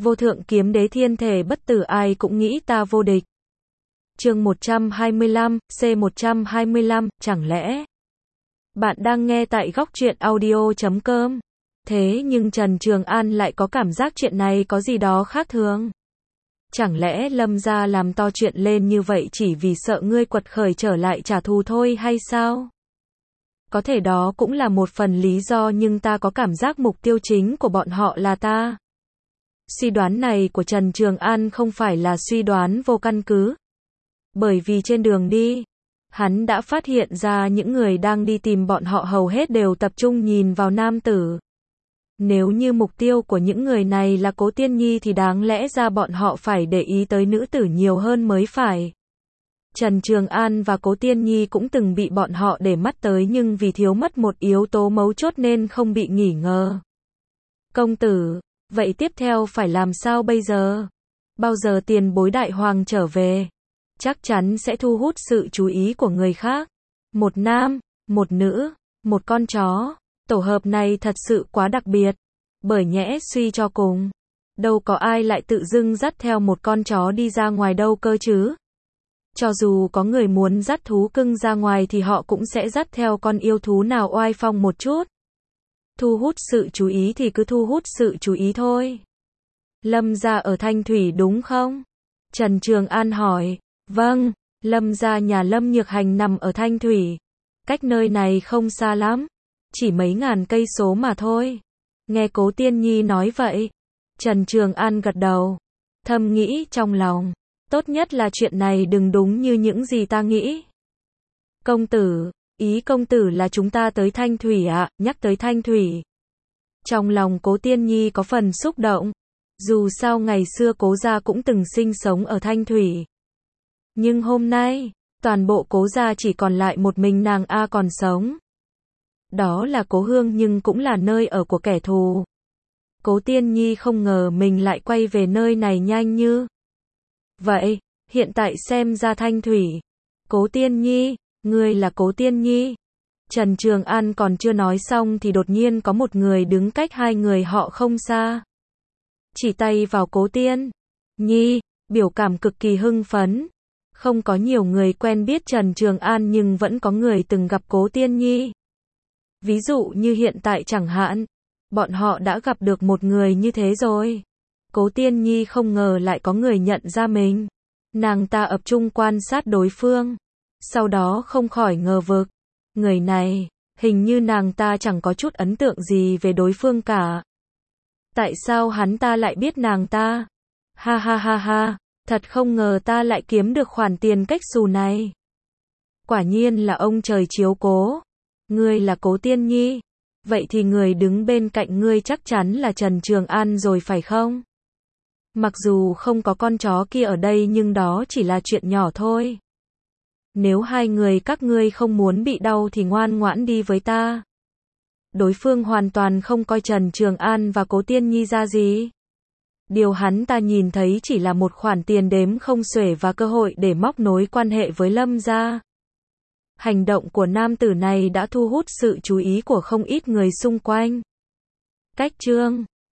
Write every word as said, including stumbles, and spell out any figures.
Vô thượng kiếm đế thiên thể bất tử ai cũng nghĩ ta vô địch. Chương một trăm hai mươi lăm, C một trăm hai mươi lăm, chẳng lẽ bạn đang nghe tại góc truyện audio chấm com. Thế nhưng Trần Trường An lại có cảm giác chuyện này có gì đó khác thường. Chẳng lẽ Lâm gia làm to chuyện lên như vậy chỉ vì sợ ngươi quật khởi trở lại trả thù thôi hay sao? Có thể đó cũng là một phần lý do, nhưng ta có cảm giác mục tiêu chính của bọn họ là ta. Suy đoán này của Trần Trường An không phải là suy đoán vô căn cứ. Bởi vì trên đường đi, hắn đã phát hiện ra những người đang đi tìm bọn họ hầu hết đều tập trung nhìn vào nam tử. Nếu như mục tiêu của những người này là Cố Tiên Nhi thì đáng lẽ ra bọn họ phải để ý tới nữ tử nhiều hơn mới phải. Trần Trường An và Cố Tiên Nhi cũng từng bị bọn họ để mắt tới, nhưng vì thiếu mất một yếu tố mấu chốt nên không bị nghi ngờ. Công tử, vậy tiếp theo phải làm sao bây giờ? Bao giờ tiền bối đại hoàng trở về? Chắc chắn sẽ thu hút sự chú ý của người khác. Một nam, một nữ, một con chó. Tổ hợp này thật sự quá đặc biệt. Bởi nhẽ suy cho cùng, đâu có ai lại tự dưng dắt theo một con chó đi ra ngoài đâu cơ chứ. Cho dù có người muốn dắt thú cưng ra ngoài thì họ cũng sẽ dắt theo con yêu thú nào oai phong một chút. Thu hút sự chú ý thì cứ thu hút sự chú ý thôi. Lâm gia ở Thanh Thủy đúng không? Trần Trường An hỏi. Vâng, Lâm gia nhà Lâm Nhược Hành nằm ở Thanh Thủy. Cách nơi này không xa lắm. Chỉ mấy ngàn cây số mà thôi. Nghe Cố Tiên Nhi nói vậy, Trần Trường An gật đầu. Thầm nghĩ trong lòng, tốt nhất là chuyện này đừng đúng như những gì ta nghĩ. Công tử, ý công tử là chúng ta tới Thanh Thủy ạ? À? Nhắc tới Thanh Thủy, trong lòng Cố Tiên Nhi có phần xúc động. Dù sao ngày xưa Cố gia cũng từng sinh sống ở Thanh Thủy. Nhưng hôm nay, toàn bộ Cố gia chỉ còn lại một mình nàng A còn sống. Đó là Cố Hương, nhưng cũng là nơi ở của kẻ thù. Cố Tiên Nhi không ngờ mình lại quay về nơi này nhanh như vậy. Hiện tại xem ra Thanh Thủy. Cố Tiên Nhi, ngươi là Cố Tiên Nhi? Trần Trường An còn chưa nói xong thì đột nhiên có một người đứng cách hai người họ không xa. Chỉ tay vào Cố Tiên Nhi, biểu cảm cực kỳ hưng phấn. Không có nhiều người quen biết Trần Trường An nhưng vẫn có người từng gặp Cố Tiên Nhi. Ví dụ như hiện tại chẳng hạn, bọn họ đã gặp được một người như thế rồi. Cố Tiên Nhi không ngờ lại có người nhận ra mình. Nàng ta ập trung quan sát đối phương, sau đó không khỏi ngờ vực. Người này, hình như nàng ta chẳng có chút ấn tượng gì về đối phương cả. Tại sao hắn ta lại biết nàng ta? Ha ha ha ha, thật không ngờ ta lại kiếm được khoản tiền cách xù này. Quả nhiên là ông trời chiếu cố. Ngươi là Cố Tiên Nhi, vậy thì người đứng bên cạnh ngươi chắc chắn là Trần Trường An rồi phải không? Mặc dù không có con chó kia ở đây nhưng đó chỉ là chuyện nhỏ thôi. Nếu hai người các ngươi không muốn bị đau thì ngoan ngoãn đi với ta. Đối phương hoàn toàn không coi Trần Trường An và Cố Tiên Nhi ra gì. Điều hắn ta nhìn thấy chỉ là một khoản tiền đếm không xuể và cơ hội để móc nối quan hệ với Lâm gia. Hành động của nam tử này đã thu hút sự chú ý của không ít người xung quanh. Cách chương